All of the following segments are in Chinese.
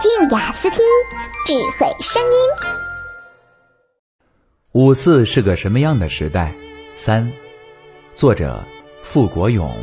静雅思听，智慧声音。 54是个什么样的时代？3，作者傅国勇。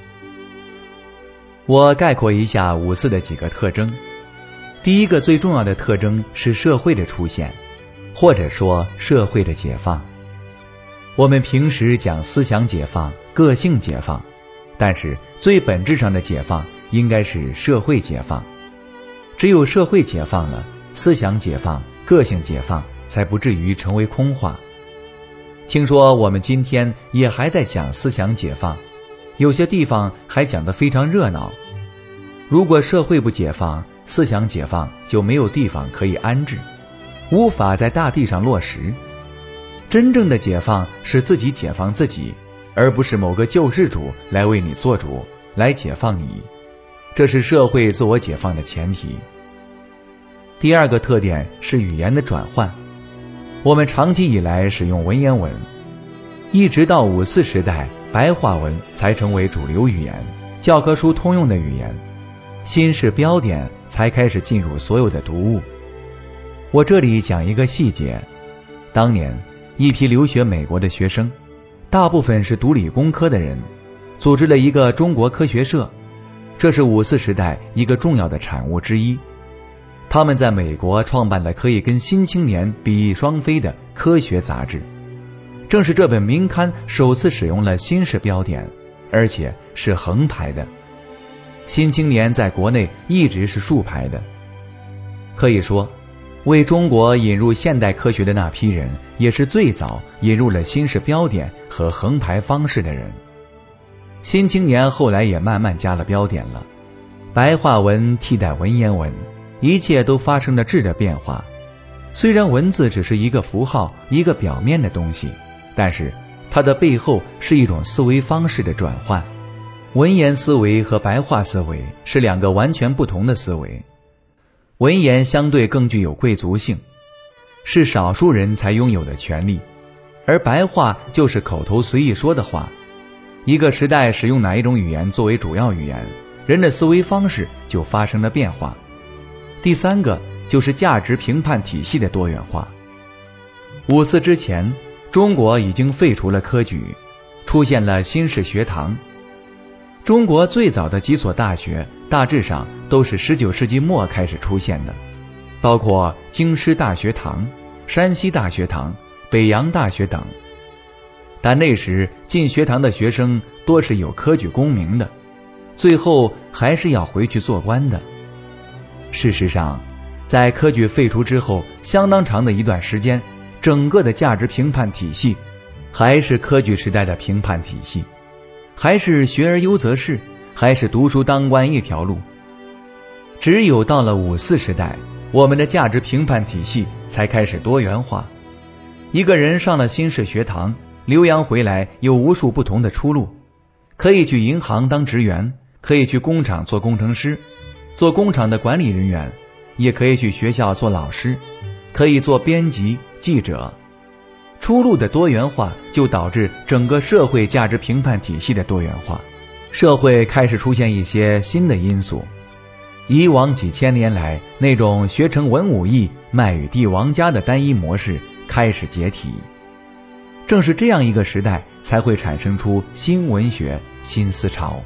我概括一下54的几个特征。第一个最重要的特征是社会的出现，或者说社会的解放。我们平时讲思想解放、个性解放，但是最本质上的解放应该是社会解放。只有社会解放了，思想解放、个性解放才不至于成为空话。听说我们今天也还在讲思想解放，有些地方还讲得非常热闹。如果社会不解放，思想解放就没有地方可以安置，无法在大地上落实。真正的解放是自己解放自己，而不是某个救世主来为你做主，来解放你。这是社会自我解放的前提。第二个特点是语言的转换。我们长期以来使用文言文，一直到54时代，白话文才成为主流语言，教科书通用的语言，新式标点才开始进入所有的读物。我这里讲一个细节，当年一批留学美国的学生，大部分是读理工科的人，组织了一个中国科学社，这是54时代一个重要的产物之一。他们在美国创办了可以跟《新青年》比翼双飞的科学杂志，正是这本名刊首次使用了新式标点，而且是横排的。《新青年》在国内一直是竖排的。可以说，为中国引入现代科学的那批人，也是最早引入了新式标点和横排方式的人。《新青年》后来也慢慢加了标点了，白话文替代文言文，一切都发生了质的变化。虽然文字只是一个符号，一个表面的东西，但是它的背后是一种思维方式的转换。文言思维和白话思维是两个完全不同的思维。文言相对更具有贵族性，是少数人才拥有的权利，而白话就是口头随意说的话。一个时代使用哪一种语言作为主要语言，人的思维方式就发生了变化。第三个就是价值评判体系的多元化。54之前，中国已经废除了科举，出现了新式学堂。中国最早的几所大学大致上都是19世纪末开始出现的，包括京师大学堂、山西大学堂、北洋大学等。但那时进学堂的学生多是有科举功名的，最后还是要回去做官的。事实上，在科举废除之后相当长的一段时间，整个的价值评判体系还是科举时代的评判体系，还是学而优则仕，还是读书当官一条路。只有到了54时代，我们的价值评判体系才开始多元化。一个人上了新式学堂，留洋回来有无数不同的出路，可以去银行当职员，可以去工厂做工程师，做工厂的管理人员，也可以去学校做老师，可以做编辑、记者。出路的多元化就导致整个社会价值评判体系的多元化，社会开始出现一些新的因素。以往几千年来，那种学成文武艺、卖与帝王家的单一模式开始解体。正是这样一个时代，才会产生出新文学、新思潮。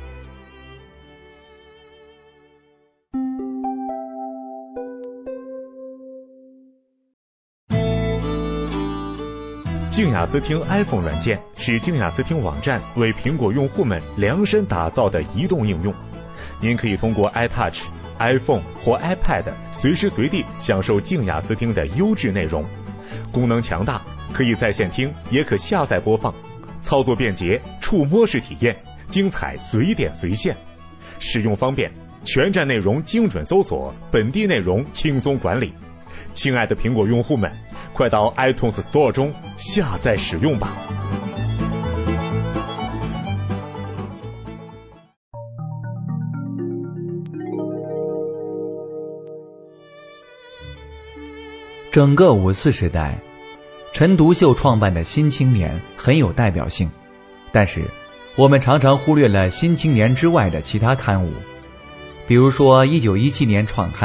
静雅思听 iPhone 软件是静雅思听网站为苹果用户们量身打造的移动应用。您可以通过 iTouch、iPhone 或 iPad 随时随地享受静雅思听的优质内容。功能强大，可以在线听，也可下载播放，操作便捷，触摸式体验，精彩随点随现，使用方便，全站内容精准搜索，本地内容轻松管理。亲爱的苹果用户们，快到 iTunes Store 中下载使用吧。 整个54时代，陈独秀创办的《新青年》很有代表性，但是我们常常忽略了《新青年》之外的其他刊物，比如说1917年创刊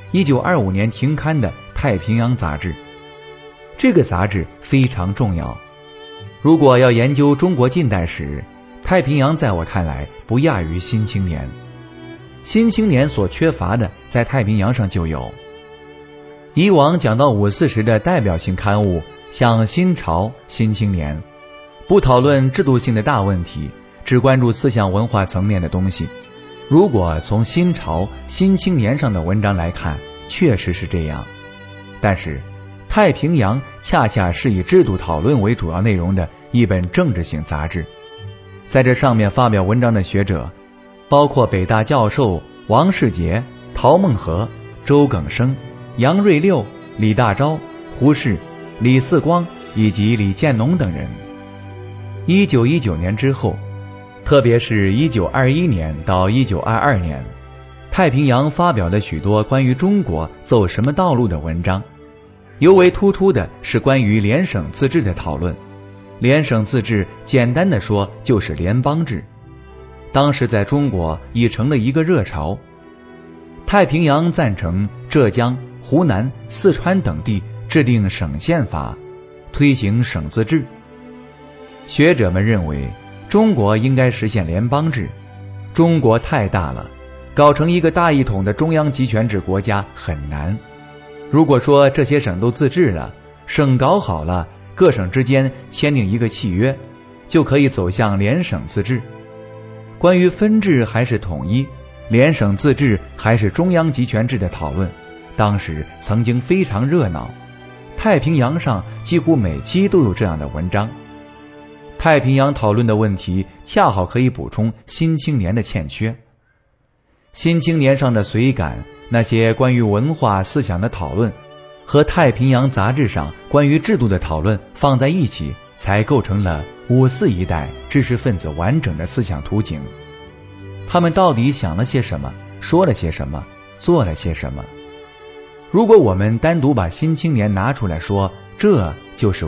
1925年停刊的《太平洋》杂志。这个杂志非常重要。如果要研究中国近代史，《太平洋》在我看来不亚于《新青年》。《新青年》所缺乏的，在《太平洋》上就有。以往讲到五四时的代表性刊物，像《新潮》《新青年》，不讨论制度性的大问题，只关注思想文化层面的东西。如果从《新潮》《新青年》上的文章来看，确实是这样。但是《太平洋》恰恰是以制度讨论为主要内容的一本政治性杂志。在这上面发表文章的学者，包括北大教授王世杰、陶孟和、周耿生、杨瑞六、李大钊、胡适、李四光以及李建农等人。1919年之后，特别是1921年到1922年，太平洋发表了许多关于中国走什么道路的文章，尤为突出的是关于联省自治的讨论。联省自治简单的说就是联邦制，当时在中国已成了一个热潮。太平洋赞成浙江、湖南、四川等地制定省宪法，推行省自治。学者们认为中国应该实现联邦制，中国太大了，搞成一个大一统的中央集权制国家很难。如果说这些省都自治了，省搞好了，各省之间签订一个契约，就可以走向联省自治。关于分治还是统一，联省自治还是中央集权制的讨论，当时曾经非常热闹。太平洋上几乎每期都有这样的文章。太平洋讨论的问题恰好可以补充新青年的欠缺。新青年上的随感，那些关于文化思想的讨论，和太平洋杂志上关于制度的讨论放在一起，才构成了54一代知识分子完整的思想图景。他们到底想了些什么，说了些什么，做了些什么？如果我们单独把新青年拿出来说，这就是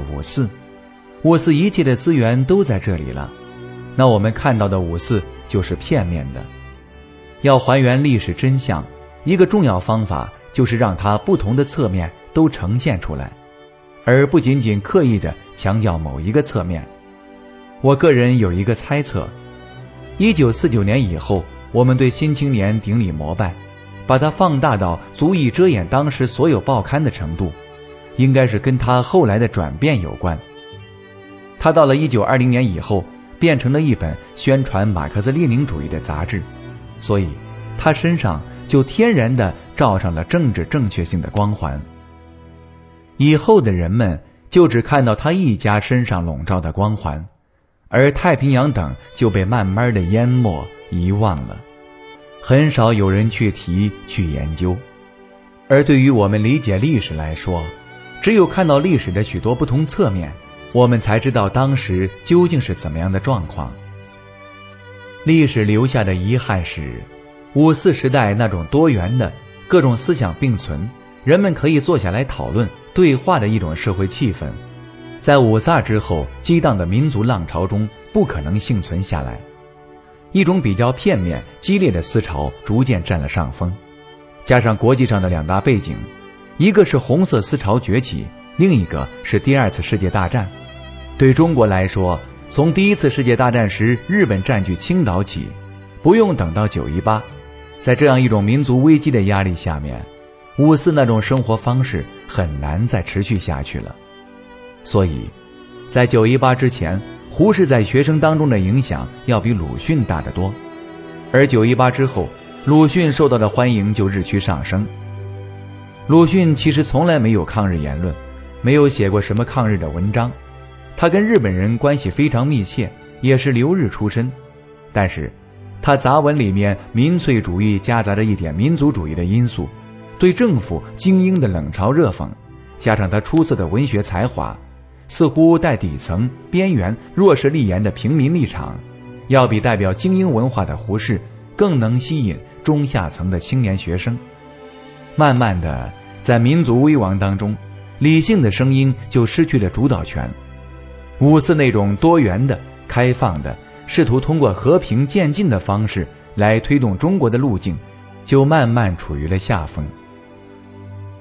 54一切的资源都在这里了，那我们看到的54就是片面的。要还原历史真相，一个重要方法就是让它不同的侧面都呈现出来，而不仅仅刻意地强调某一个侧面。我个人有一个猜测，1949年以后，我们对新青年顶礼膜拜，把它放大到足以遮掩当时所有报刊的程度，应该是跟他后来的转变有关。他到了1920年以后，变成了一本宣传马克思列宁主义的杂志，所以他身上就天然地罩上了政治正确性的光环。以后的人们就只看到他一家身上笼罩的光环，而太平洋等就被慢慢地淹没遗忘了，很少有人去提去研究。而对于我们理解历史来说，只有看到历史的许多不同侧面，我们才知道当时究竟是怎么样的状况。历史留下的遗憾是54时代那种多元的各种思想并存，人们可以坐下来讨论对话的一种社会气氛，在五卅之后激荡的民族浪潮中不可能幸存下来。一种比较片面激烈的思潮逐渐占了上风，加上国际上的两大背景，一个是红色思潮崛起，另一个是第二次世界大战。对中国来说，从第一次世界大战时日本占据青岛起，不用等到9·18，在这样一种民族危机的压力下面，54那种生活方式很难再持续下去了。所以在9·18之前，胡适在学生当中的影响要比鲁迅大得多，而9·18之后，鲁迅受到的欢迎就日趋上升。鲁迅其实从来没有抗日言论，没有写过什么抗日的文章，他跟日本人关系非常密切，也是留日出身，但是他杂文里面民粹主义夹杂着一点民族主义的因素，对政府精英的冷嘲热讽，加上他出色的文学才华，似乎带底层边缘弱势立言的平民立场，要比代表精英文化的胡适更能吸引中下层的青年学生。慢慢的，在民族危亡当中，理性的声音就失去了主导权，54那种多元的开放的试图通过和平渐进的方式来推动中国的路径就慢慢处于了下风。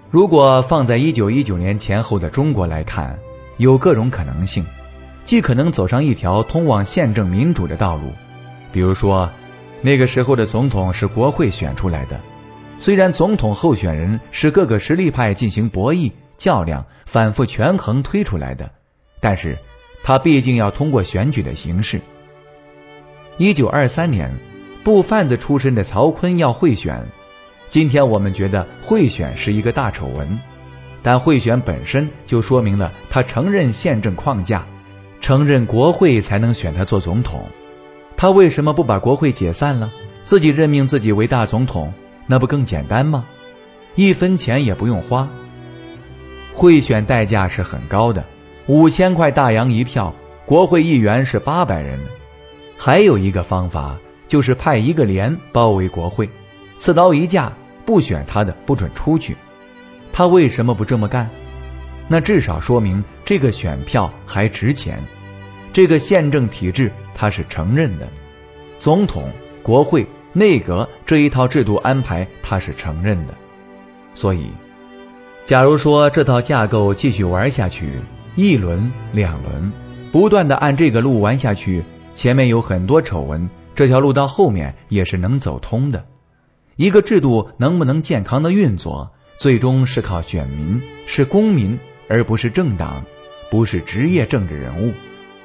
如果放在1919年前后的中国来看，有各种可能性，既可能走上一条通往宪政民主的道路，比如说那个时候的总统是国会选出来的，虽然总统候选人是各个实力派进行博弈较量反复权衡推出来的，但是他毕竟要通过选举的形式。1923年布贩子出身的曹锟要贿选，今天我们觉得贿选是一个大丑闻，但贿选本身就说明了他承认宪政框架，承认国会才能选他做总统。他为什么不把国会解散了，自己任命自己为大总统，那不更简单吗？1分钱也不用花。贿选代价是很高的，5000块大洋一票，国会议员是800人。还有一个方法，就是派一个连包围国会，刺刀一架，不选他的不准出去。他为什么不这么干？那至少说明这个选票还值钱，这个宪政体制他是承认的，总统、国会、内阁这一套制度安排他是承认的。所以假如说这套架构继续玩下去，1轮、2轮，不断的按这个路玩下去，前面有很多丑闻，这条路到后面也是能走通的。一个制度能不能健康的运作，最终是靠选民，是公民，而不是政党，不是职业政治人物。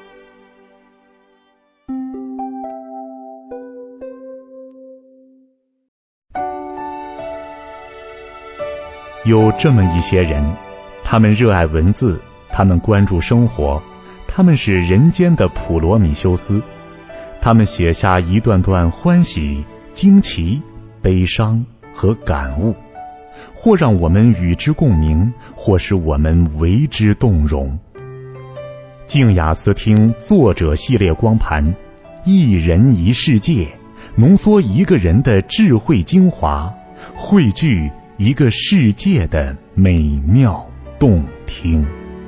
有这么一些人，他们热爱文字，他们关注生活，他们是人间的普罗米修斯，他们写下一段段欢喜、惊奇、悲伤和感悟，或让我们与之共鸣，或使我们为之动容。静雅思听作者系列光盘，一人一世界，浓缩一个人的智慧精华，汇聚一个世界的美妙动听。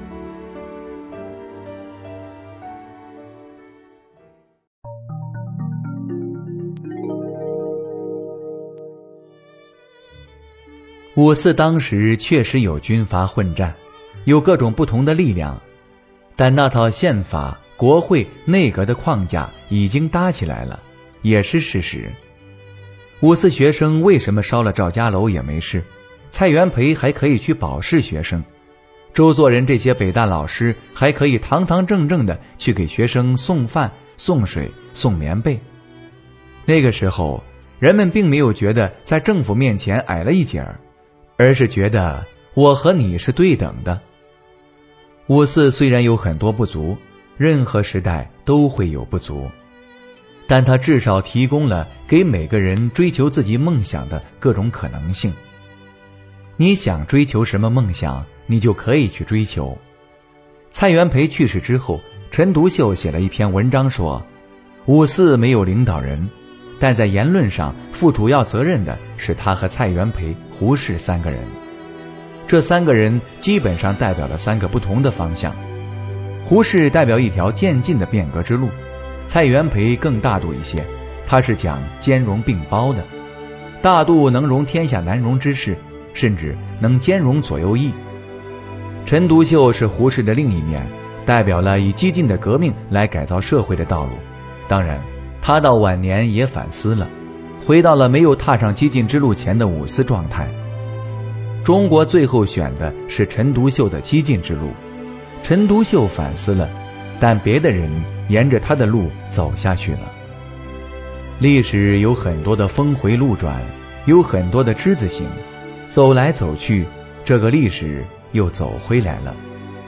54当时确实有军阀混战，有各种不同的力量，但那套宪法、国会、内阁的框架已经搭起来了，也是事实。54学生为什么烧了赵家楼也没事，蔡元培还可以去保释学生，周作人这些北大老师还可以堂堂正正的去给学生送饭、送水、送棉被。那个时候人们并没有觉得在政府面前矮了一截儿，而是觉得我和你是对等的。54虽然有很多不足，任何时代都会有不足，但它至少提供了给每个人追求自己梦想的各种可能性。你想追求什么梦想，你就可以去追求。蔡元培去世之后，陈独秀写了一篇文章说，54没有领导人，但在言论上负主要责任的是他和蔡元培、胡适3个人。这3个人基本上代表了3个不同的方向。胡适代表一条渐进的变革之路，蔡元培更大度一些，他是讲兼容并包的，大度能容天下难容之事，甚至能兼容左右翼。陈独秀是胡适的另一面，代表了以激进的革命来改造社会的道路。当然他到晚年也反思了，回到了没有踏上激进之路前的54状态。中国最后选的是陈独秀的激进之路，陈独秀反思了，但别的人沿着他的路走下去了。历史有很多的峰回路转，有很多的之字形，走来走去，这个历史又走回来了。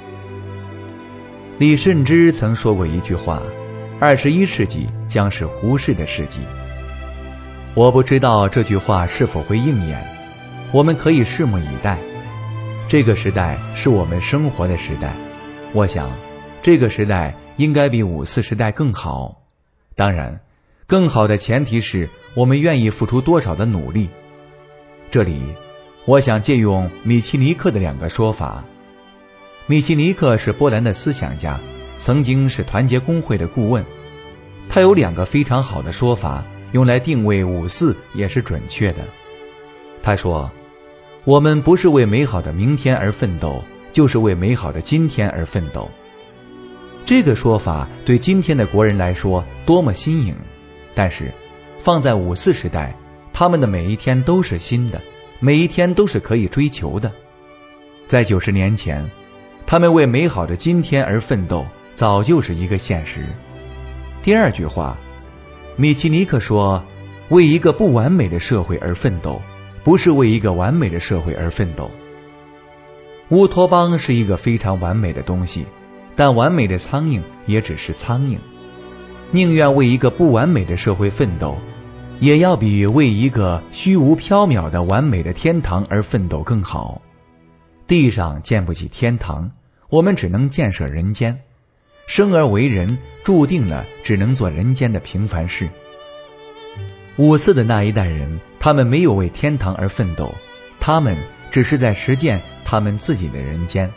李慎之曾说过一句话，21世纪将是胡适的世纪。我不知道这句话是否会应验，我们可以拭目以待。这个时代是我们生活的时代，我想这个时代应该比54时代更好。当然更好的前提是我们愿意付出多少的努力。这里我想借用米奇尼克的2个说法。米奇尼克是波兰的思想家，曾经是团结工会的顾问，他有2个非常好的说法，用来定位54也是准确的。他说我们不是为美好的明天而奋斗，就是为美好的今天而奋斗。这个说法对今天的国人来说多么新颖，但是放在5·4时代，他们的每一天都是新的，每一天都是可以追求的。在90年前，他们为美好的今天而奋斗，早就是一个现实。第二句话，米奇尼克说，为一个不完美的社会而奋斗，不是为一个完美的社会而奋斗。乌托邦是一个非常完美的东西，但完美的苍蝇也只是苍蝇。宁愿为一个不完美的社会奋斗，也要比为一个虚无缥缈的完美的天堂而奋斗更好。地上建不起天堂，我们只能建设人间。生而为人，注定了只能做人间的平凡事。5·4的那一代人，他们没有为天堂而奋斗，他们只是在实践他们自己的人间。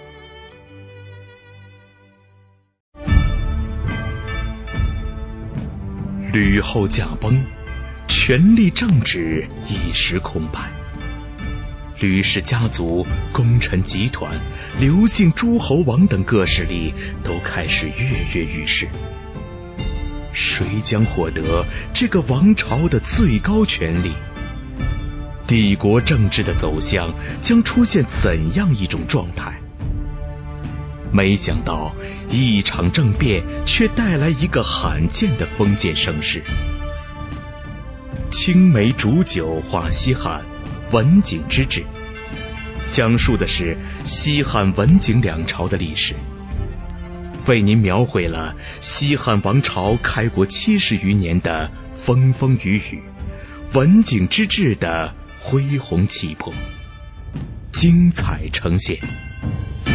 吕后驾崩，权力政治一时空白。吕氏家族、功臣集团、刘姓诸侯王等各势力都开始跃跃欲试。谁将获得这个王朝的最高权力？帝国政治的走向将出现怎样一种状态？没想到一场政变却带来一个罕见的封建盛世。青梅煮酒话西汉，文景之治，讲述的是西汉文景两朝的历史，为您描绘了西汉王朝开国70余年的风风雨雨，文景之治的恢宏气魄，精彩呈现。